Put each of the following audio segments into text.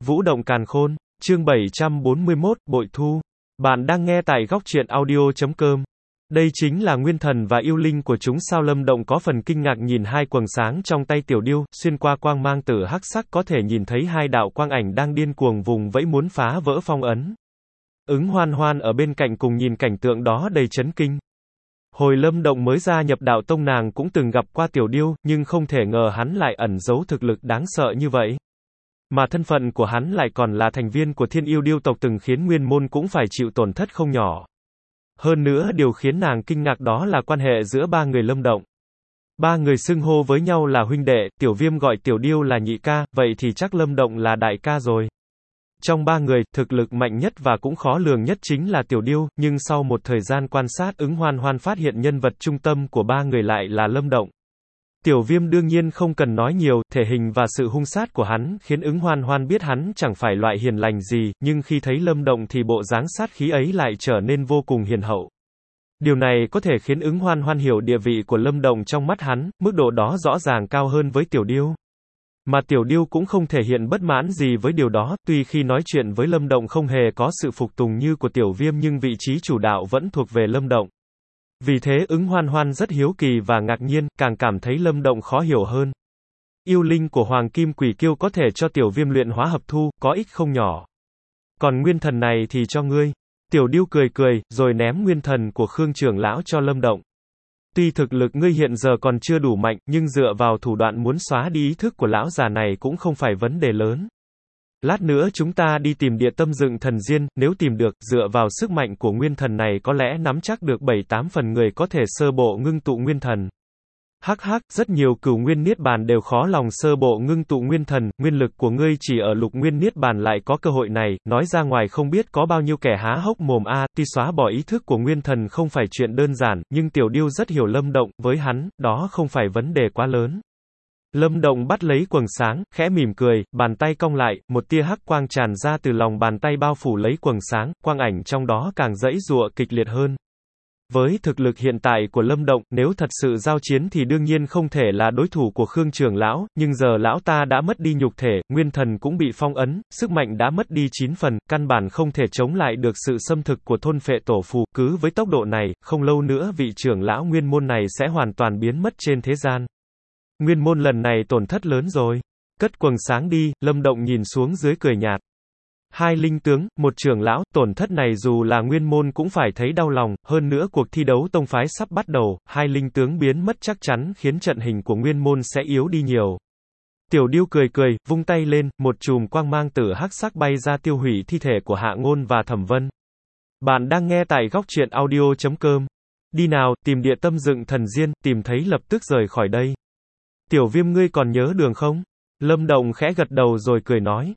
Vũ động càn khôn, chương 741, bội thu. Bạn đang nghe tại góc truyện audio.com. Đây chính là nguyên thần và yêu linh của chúng sao? Lâm Động có phần kinh ngạc nhìn hai quầng sáng trong tay Tiểu Điêu, xuyên qua quang mang tử hắc sắc có thể nhìn thấy hai đạo quang ảnh đang điên cuồng vùng vẫy muốn phá vỡ phong ấn. Ứng Hoan Hoan ở bên cạnh cùng nhìn cảnh tượng đó đầy chấn kinh. Hồi Lâm Động mới gia nhập đạo tông nàng cũng từng gặp qua Tiểu Điêu, nhưng không thể ngờ hắn lại ẩn giấu thực lực đáng sợ như vậy. Mà thân phận của hắn lại còn là thành viên của Thiên Yêu Điêu tộc từng khiến nguyên môn cũng phải chịu tổn thất không nhỏ. Hơn nữa điều khiến nàng kinh ngạc đó là quan hệ giữa ba người Lâm Động. Ba người xưng hô với nhau là huynh đệ, Tiểu Viêm gọi Tiểu Điêu là nhị ca, vậy thì chắc Lâm Động là đại ca rồi. Trong ba người, thực lực mạnh nhất và cũng khó lường nhất chính là Tiểu Điêu, nhưng sau một thời gian quan sát Ứng Hoan Hoan phát hiện nhân vật trung tâm của ba người lại là Lâm Động. Tiểu Viêm đương nhiên không cần nói nhiều, thể hình và sự hung sát của hắn khiến Ứng Hoan Hoan biết hắn chẳng phải loại hiền lành gì, nhưng khi thấy Lâm Động thì bộ dáng sát khí ấy lại trở nên vô cùng hiền hậu. Điều này có thể khiến Ứng Hoan Hoan hiểu địa vị của Lâm Động trong mắt hắn, mức độ đó rõ ràng cao hơn với Tiểu Điêu. Mà Tiểu Điêu cũng không thể hiện bất mãn gì với điều đó, tuy khi nói chuyện với Lâm Động không hề có sự phục tùng như của Tiểu Viêm nhưng vị trí chủ đạo vẫn thuộc về Lâm Động. Vì thế Ứng Hoan Hoan rất hiếu kỳ và ngạc nhiên, càng cảm thấy Lâm Động khó hiểu hơn. Yêu linh của Hoàng Kim Quỷ Kiêu có thể cho Tiểu Viêm luyện hóa hấp thu, có ích không nhỏ. Còn nguyên thần này thì cho ngươi. Tiểu Điêu cười cười, rồi ném nguyên thần của Khương trưởng lão cho Lâm Động. Tuy thực lực ngươi hiện giờ còn chưa đủ mạnh, nhưng dựa vào thủ đoạn muốn xóa đi ý thức của lão già này cũng không phải vấn đề lớn. Lát nữa chúng ta đi tìm địa tâm dựng thần diên, nếu tìm được, dựa vào sức mạnh của nguyên thần này có lẽ nắm chắc được 7-8 phần người có thể sơ bộ ngưng tụ nguyên thần. Hắc hắc, rất nhiều cửu nguyên niết bàn đều khó lòng sơ bộ ngưng tụ nguyên thần, nguyên lực của ngươi chỉ ở lục nguyên niết bàn lại có cơ hội này, nói ra ngoài không biết có bao nhiêu kẻ há hốc mồm a. Tuy xóa bỏ ý thức của nguyên thần không phải chuyện đơn giản, nhưng Tiểu Điêu rất hiểu Lâm Động, với hắn, đó không phải vấn đề quá lớn. Lâm Động bắt lấy quầng sáng, khẽ mỉm cười, bàn tay cong lại, một tia hắc quang tràn ra từ lòng bàn tay bao phủ lấy quầng sáng, quang ảnh trong đó càng giãy giụa kịch liệt hơn. Với thực lực hiện tại của Lâm Động, nếu thật sự giao chiến thì đương nhiên không thể là đối thủ của Khương trưởng lão, nhưng giờ lão ta đã mất đi nhục thể, nguyên thần cũng bị phong ấn, sức mạnh đã mất đi 9 phần, căn bản không thể chống lại được sự xâm thực của thôn phệ tổ phù, cứ với tốc độ này, không lâu nữa vị trưởng lão nguyên môn này sẽ hoàn toàn biến mất trên thế gian. Nguyên môn lần này tổn thất lớn rồi. Cất quầng sáng đi, Lâm Động nhìn xuống dưới cười nhạt. Hai linh tướng, một trưởng lão, tổn thất này dù là nguyên môn cũng phải thấy đau lòng, hơn nữa cuộc thi đấu tông phái sắp bắt đầu, hai linh tướng biến mất chắc chắn khiến trận hình của nguyên môn sẽ yếu đi nhiều. Tiểu Điêu cười cười, vung tay lên, một chùm quang mang tử hắc sắc bay ra tiêu hủy thi thể của Hạ Ngôn và Thẩm Vân. Bạn đang nghe tại góc truyện audio.com. Đi nào, tìm địa tâm dựng thần diên, tìm thấy lập tức rời khỏi đây. Tiểu Viêm ngươi còn nhớ đường không? Lâm Động khẽ gật đầu rồi cười nói.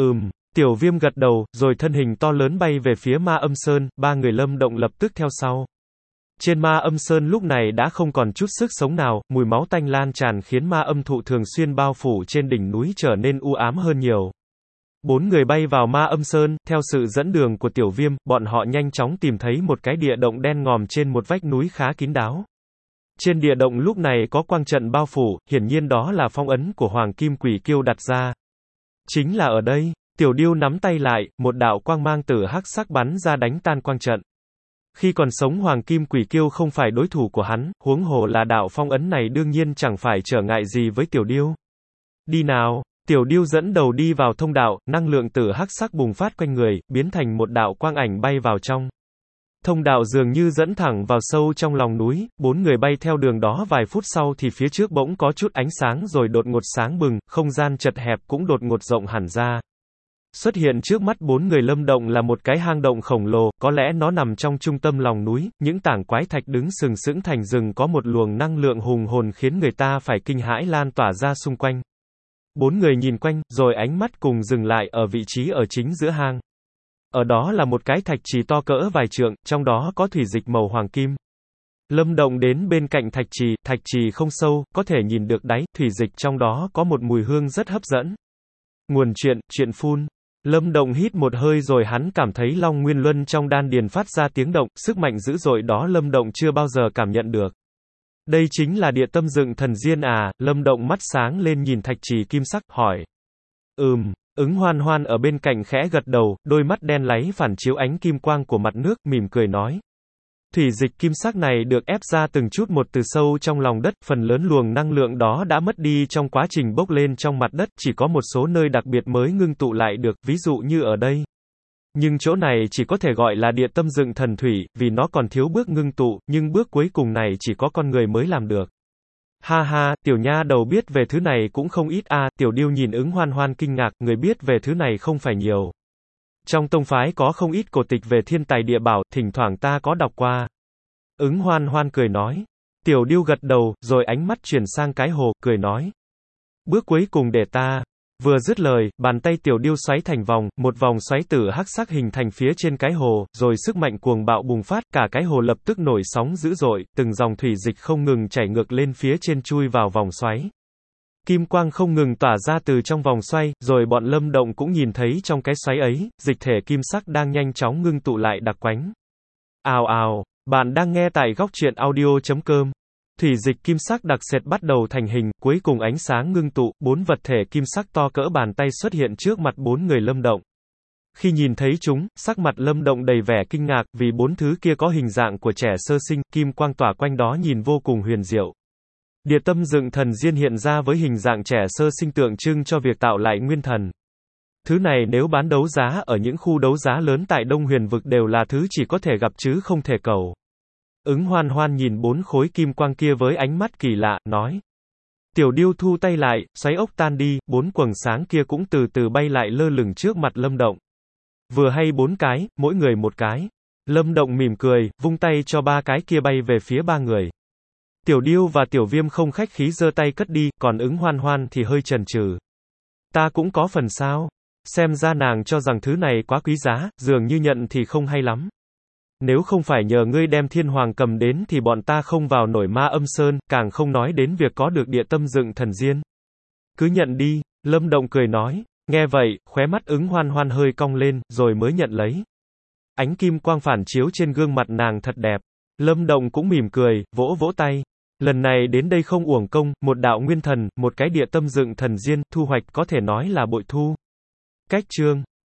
Tiểu Viêm gật đầu, rồi thân hình to lớn bay về phía Ma Âm Sơn, ba người Lâm Động lập tức theo sau. Trên Ma Âm Sơn lúc này đã không còn chút sức sống nào, mùi máu tanh lan tràn khiến ma âm thụ thường xuyên bao phủ trên đỉnh núi trở nên u ám hơn nhiều. Bốn người bay vào Ma Âm Sơn, theo sự dẫn đường của Tiểu Viêm, bọn họ nhanh chóng tìm thấy một cái địa động đen ngòm trên một vách núi khá kín đáo. Trên địa động lúc này có quang trận bao phủ, hiển nhiên đó là phong ấn của Hoàng Kim Quỷ Kiêu đặt ra. Chính là ở đây. Tiểu Điêu nắm tay lại, một đạo quang mang tử hắc sắc bắn ra đánh tan quang trận. Khi còn sống Hoàng Kim Quỷ Kiêu không phải đối thủ của hắn, huống hồ là đạo phong ấn này đương nhiên chẳng phải trở ngại gì với Tiểu Điêu. Đi nào, Tiểu Điêu dẫn đầu đi vào thông đạo, năng lượng tử hắc sắc bùng phát quanh người, biến thành một đạo quang ảnh bay vào trong. Thông đạo dường như dẫn thẳng vào sâu trong lòng núi, bốn người bay theo đường đó vài phút sau thì phía trước bỗng có chút ánh sáng rồi đột ngột sáng bừng, không gian chật hẹp cũng đột ngột rộng hẳn ra. Xuất hiện trước mắt bốn người Lâm Động là một cái hang động khổng lồ, có lẽ nó nằm trong trung tâm lòng núi, những tảng quái thạch đứng sừng sững thành rừng có một luồng năng lượng hùng hồn khiến người ta phải kinh hãi lan tỏa ra xung quanh. Bốn người nhìn quanh, rồi ánh mắt cùng dừng lại ở vị trí ở chính giữa hang. Ở đó là một cái thạch trì to cỡ vài trượng, trong đó có thủy dịch màu hoàng kim. Lâm Động đến bên cạnh thạch trì không sâu, có thể nhìn được đáy, thủy dịch trong đó có một mùi hương rất hấp dẫn. Nguồn chuyện phun. Lâm Động hít một hơi rồi hắn cảm thấy Long Nguyên Luân trong đan điền phát ra tiếng động, sức mạnh dữ dội đó Lâm Động chưa bao giờ cảm nhận được. Đây chính là địa tâm dựng thần diên à? Lâm Động mắt sáng lên nhìn thạch trì kim sắc, hỏi. Ứng Hoan Hoan ở bên cạnh khẽ gật đầu, đôi mắt đen láy phản chiếu ánh kim quang của mặt nước, mỉm cười nói. Thủy dịch kim sắc này được ép ra từng chút một từ sâu trong lòng đất, phần lớn luồng năng lượng đó đã mất đi trong quá trình bốc lên trong mặt đất, chỉ có một số nơi đặc biệt mới ngưng tụ lại được, ví dụ như ở đây. Nhưng chỗ này chỉ có thể gọi là địa tâm dựng thần thủy, vì nó còn thiếu bước ngưng tụ, nhưng bước cuối cùng này chỉ có con người mới làm được. Ha ha, tiểu nha đầu biết về thứ này cũng không ít a. Tiểu Điêu nhìn Ứng Hoan Hoan kinh ngạc, người biết về thứ này không phải nhiều. Trong tông phái có không ít cổ tịch về thiên tài địa bảo, thỉnh thoảng ta có đọc qua. Ứng Hoan Hoan cười nói. Tiểu Điêu gật đầu, rồi ánh mắt chuyển sang cái hồ, cười nói. Bước cuối cùng để ta. Vừa dứt lời, bàn tay Tiểu Điêu xoáy thành vòng, một vòng xoáy tử hắc sắc hình thành phía trên cái hồ, rồi sức mạnh cuồng bạo bùng phát, cả cái hồ lập tức nổi sóng dữ dội, từng dòng thủy dịch không ngừng chảy ngược lên phía trên chui vào vòng xoáy. Kim quang không ngừng tỏa ra từ trong vòng xoay, rồi bọn Lâm Động cũng nhìn thấy trong cái xoáy ấy, dịch thể kim sắc đang nhanh chóng ngưng tụ lại đặc quánh. Ào ào, bạn đang nghe tại góc truyện audio.com. Thủy dịch kim sắc đặc sệt bắt đầu thành hình, cuối cùng ánh sáng ngưng tụ, 4 vật thể kim sắc to cỡ bàn tay xuất hiện trước mặt 4 người Lâm Động. Khi nhìn thấy chúng, sắc mặt Lâm Động đầy vẻ kinh ngạc, vì 4 thứ kia có hình dạng của trẻ sơ sinh, kim quang tỏa quanh đó nhìn vô cùng huyền diệu. Địa tâm dựng thần diên hiện ra với hình dạng trẻ sơ sinh tượng trưng cho việc tạo lại nguyên thần. Thứ này nếu bán đấu giá ở những khu đấu giá lớn tại Đông Huyền vực đều là thứ chỉ có thể gặp chứ không thể cầu. Ứng Hoan Hoan nhìn 4 khối kim quang kia với ánh mắt kỳ lạ, nói. Tiểu Điêu thu tay lại, xoáy ốc tan đi, 4 quầng sáng kia cũng từ từ bay lại lơ lửng trước mặt Lâm Động. Vừa hay 4 cái, mỗi người một cái. Lâm Động mỉm cười, vung tay cho 3 cái kia bay về phía 3 người. Tiểu Điêu và Tiểu Viêm không khách khí giơ tay cất đi, còn Ứng Hoan Hoan thì hơi chần chừ. Ta cũng có phần sao? Xem ra nàng cho rằng thứ này quá quý giá, dường như nhận thì không hay lắm. Nếu không phải nhờ ngươi đem Thiên Hoàng cầm đến thì bọn ta không vào nổi Ma Âm Sơn, càng không nói đến việc có được địa tâm dựng thần diên. Cứ nhận đi, Lâm Động cười nói. Nghe vậy, khóe mắt Ứng Hoan Hoan hơi cong lên, rồi mới nhận lấy. Ánh kim quang phản chiếu trên gương mặt nàng thật đẹp. Lâm Động cũng mỉm cười, vỗ vỗ tay. Lần này đến đây không uổng công, một đạo nguyên thần, một cái địa tâm dựng thần diên, thu hoạch có thể nói là bội thu. Cách chương